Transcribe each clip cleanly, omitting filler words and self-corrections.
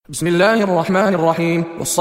بسم الله الرحمن الرحيم.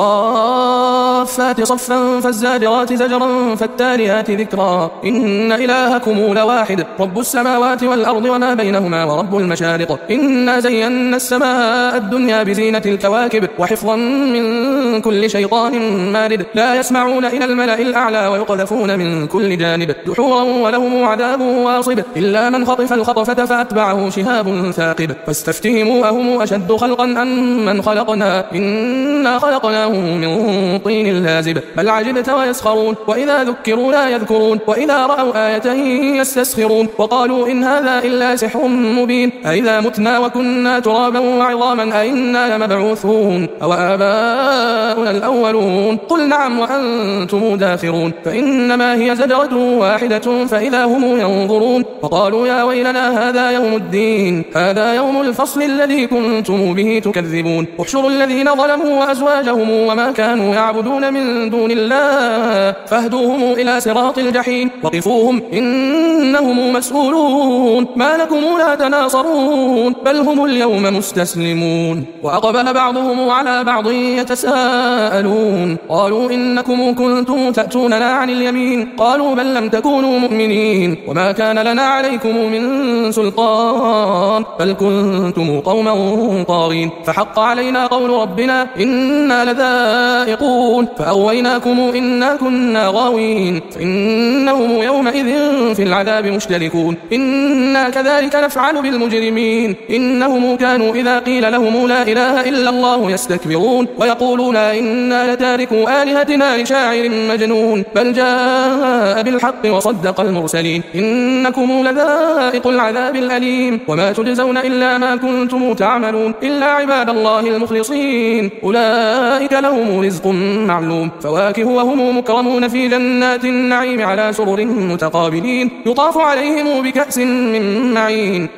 والصافات صفا فالزاجرات زجرا فالتاليات ذكرا إن إلهكم لواحد رب السماوات والأرض وما بينهما ورب المشارق إنا زينا السماء الدنيا بزينة الكواكب وحفظا من كل شيطان مارد لا يسمعون إلى الملأ الأعلى ويقذفون من كل جانب دحورا ولهم عذاب واصب إلا من خطف الخطفة فأتبعه شهاب ثاقب فاستفتهموا أهم أشد خلقا أم من خلقنا إنا خلقناهم من طين لازب بل عجبت ويسخرون وإذا ذكروا لا يذكرون وإذا رأوا آية يستسخرون وقالوا إن هذا إلا سحر مبين أئذا متنا وكنا ترابا وعظاما أئنا لمبعوثون أو آباؤنا الأولون قل نعم وأنتم داخرون فإنما هي زجرة واحدة فإذا هم ينظرون وقالوا يا ويلنا هذا يوم الدين هذا يوم الفصل الذي كنتم به تكذبون احشروا الذين ظلموا وأزواجهم وما كانوا يعبدون من دون الله فاهدوهم إلى صراط الجحيم وقفوهم إنهم مسؤولون ما لكم لا تناصرون بل هم اليوم مستسلمون وأقبل بعضهم على بعض يتساءلون قالوا إنكم كنتم تأتوننا عن اليمين قالوا بل لم تكونوا مؤمنين وما كان لنا عليكم من سلطان بل كنتم قوما طاغين فحق علينا قول ربنا إنا لذائقون فأغويناكم إنا كنا غاوين فإنهم يومئذ في العذاب مشتركون إنا كذلك نفعل بالمجرمين إنهم كانوا إذا قيل لهم لا إله إلا الله يستكبرون ويقولون إنا لتاركوا آلهتنا لشاعر مجنون بل جاء بالحق وصدق المرسلين إنكم لذائق العذاب الأليم وما تجزون إلا ما كنتم تعملون إلا عباد الله المخلصين أولئك لهم رزق معلوم فواكه وهم مكرمون في جنات النعيم على سرر متقابلين يطاف عليهم بكأس من معين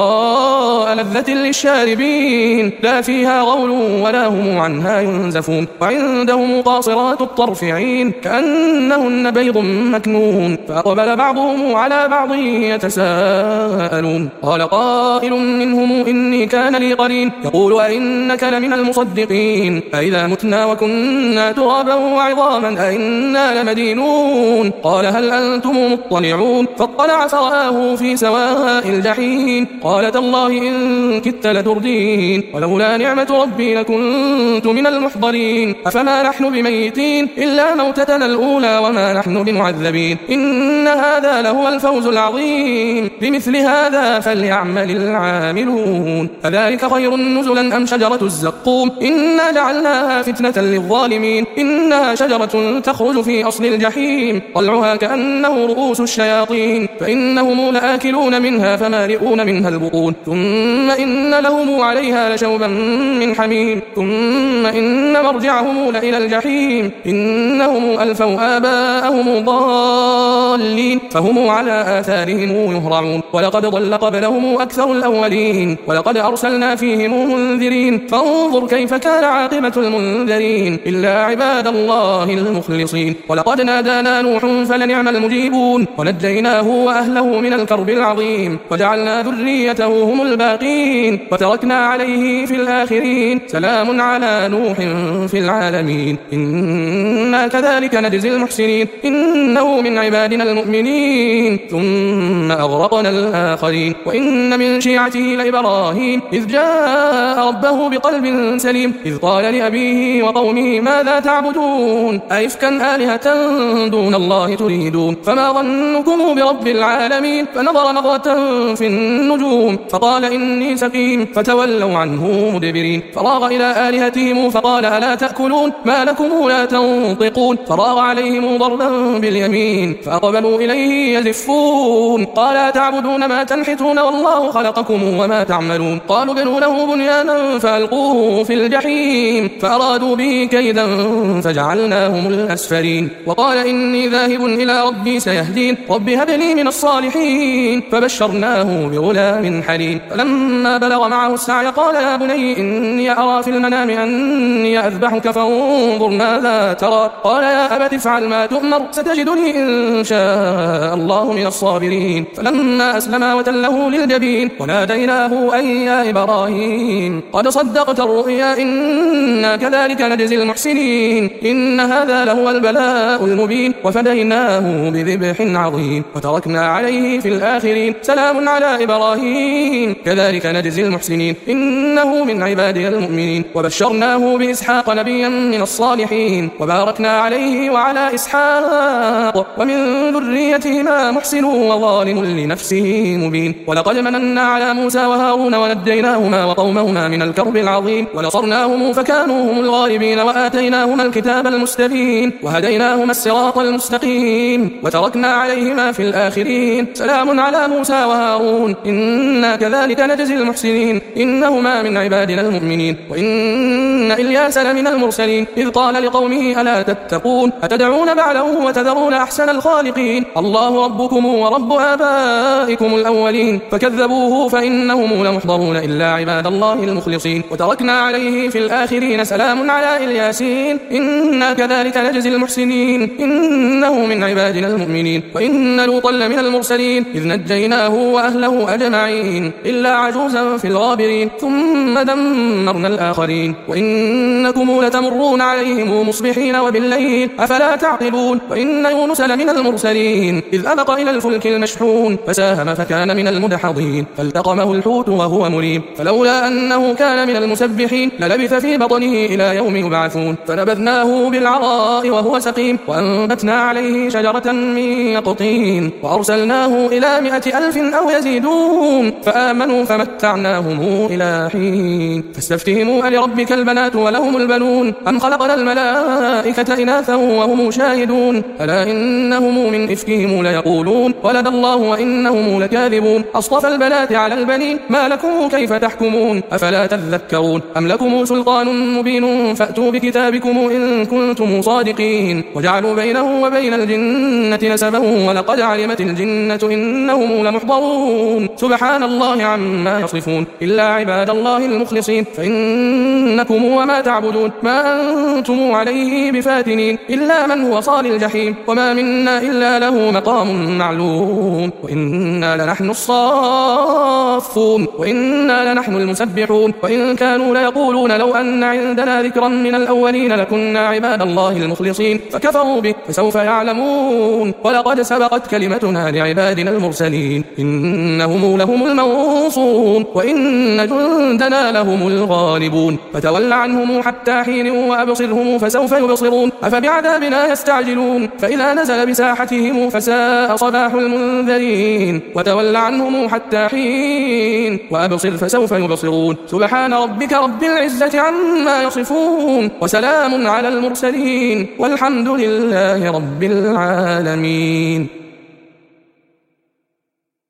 بيضاء لذة للشاربين لا فيها غول ولا هم عنها ينزفون وعندهم قاصرات الطرف عين كأنهن بيض مكنون فأقبل بعضهم على بعض يتساءلون قال قائل منهم إني كان لي قرين يقول أئنك لمن المصدقين أئذا متنا وكنا ترابا وعظاما أئنا لمدينون قال هل أنتم مطلعون فاطلع فرآه في سواء الجحيم قال تالله إن كدت لتردين ولولا نعمة ربي لكنت من المحضرين أفما نحن بميتين إلا موتتنا الأولى وما نحن بمعذبين إن هذا لهو الفوز العظيم بمثل هذا فليعمل العاملون أذلك خير نزلا أم شجرة الزقوم إنا جعلناها فتنة للظالمين إنها شجرة تخرج في أصل الجحيم طلعها كأنه رؤوس الشياطين فإنهم لآكلون منها فمالئون منها البطون ثم إن لهم عليها لشوبا من حميم ثم إن مرجعهم لإلى الجحيم إنهم ألفوا آباءهم ضالين فهم على آثارهم يهرعون ولقد ضل قبلهم أكثر الأولين ولقد أرسلنا فيهم منذرين فانظر كيف كان عاقبة المنذرين إلا عباد الله المخلصين ولقد نادانا نوح فلنعم المجيبون ونجيناه وأهله من الكرب العظيم وجعلنا ذريته هم الباقين وتركنا عليه في الآخرين سلام على نوح في العالمين إنا كذلك نجزي المحسنين إنه من عبادنا المؤمنين ثم أغرقنا الآخرين وإن من شيعته لإبراهيم إذ جاء ربه بقلب سليم إذ قال لأبيه وقومه ماذا تعبدون أئفكا آلهة دون الله تريدون فما ظنكم برب العالمين فنظر نظرة في النجوم فقال إني سقيم فتولوا عنه مدبرين فراغ إلى آلهتهم فقال ألا تأكلون ما لكم لا تنطقون فراغ عليهم ضربا باليمين فأقبلوا إليه يزفون قال تعبدون ما تنحتون والله خلقكم وما تعملون قالوا بنوا له بنيانا فألقوه في الجحيم فأرادوا به كيدا فجعلناهم الأسفلين وقال إني ذاهب إلى ربي سيهدين رب هب لي من الصالحين فبشرناه بغلام حليم فلما بلغ معه السعي قال يا بني إني أرى في المنام أني أذبحك فانظر ماذا ترى قال يا أبت افعل ما تؤمر ستجدني إن شاء الله من الصابرين فلما أسلما وتله للجبين وناديناه أن يا إبراهيم قد صدقت الرؤيا إنا كذلك نجزي المحسنين إن هذا لهو البلاء المبين وفديناه بذبح عظيم وتركنا عليه في الآخرين سلام على إبراهيم كذلك نجزي المحسنين إنه من عبادنا المؤمنين وبشرناه بإسحاق نبيا من الصالحين وباركنا عليه وعلى إسحاق ومن ذريتهما محسن وظالم لنفسه مبين ولقد مننا على موسى وهارون ونجيناهما وقومهما من الكرب العظيم ونصرناهم فكانوا هم الغالبين وآتيناهما الكتاب المستبين وهديناهما الصراط المستقيم وتركنا عليهما في الآخرين سلام على موسى وهارون إنا كذلك نجزي المحسنين إنهما من عبادنا المؤمنين وإن إلياس لمن المرسلين إذ قال لقومه ألا تتقون أتدعون بعله وتذرون أحسن الخالقين الله ربكم ورب آبائكم الأولين فكذبوه فإنهم لمحضرون إلا عباد الله المخلصين وتركنا عليه في الآخرين سلام على إلياسين إنا كذلك نجزي المحسنين إنه من عبادنا المؤمنين وإن لوطا لمن المرسلين إذ نجيناه وأهله أجمعين إلا عجوزا في الغابرين ثم دمرنا الآخرين وإنكم لتمرون عليهم مصبحين وبالليل أفلا تعقلون وإن يونس لمن المرسلين إذ أبق إلى الفلك المشحون فساهم فكان من المدحضين فالتقمه الحوت وهو مليم فلولا أنه كان من المسبحين للبث في بطنه إلى يوم يبعثون فنبذناه بالعراء وهو سقيم وأنبتنا عليه شجرة من يقطين وأرسلناه إلى 100,000 أو يزيدون فآمنوا فمتعناهم إلى حين فاستفتهموا ألربك البنات ولهم البنون أم خلقنا الملائكة إناثا وهم شاهدون ألا إنهم من إفكهم ليقولون ولد الله وإنهم لكاذبون أصطفى البنات على البنين ما لكم كيف تحكمون أفلا تذكرون أم لكم سلطان مبين فأتوا بكتابكم إن كنتم صادقين وجعلوا بينه وبين الجنة نسبا ولقد علمت الجنة إنهم لمحضرون سبحان الله عما يصفون إلا عباد الله المخلصين فإنكم وما تعبدون ما أنتم عليه بفاتنين إلا من هو صال الجحيم وما منا إلا له مقام معلوم وإنا لنحن الصافون وإنا لنحن المسبحون وإن كانوا ليقولون لو أن عندنا ذكرا من الأولين لكنا عباد الله المخلصين فكفروا به فسوف يعلمون ولقد سبقت كلمتنا لعبادنا المرسلين إنهم لهم المنصورون وإن جندنا لهم الغالبون فتول عنهم حتى حين وأبصرهم فسوف يبصرون أفبعذابنا يستعجلون فإذا نزل بساحتهم فساء صباح المنذرين وتول عنهم حتى حين وأبصر فسوف يبصرون سبحان ربك رب العزة عما يصفون وسلام على المرسلين والحمد لله رب العالمين.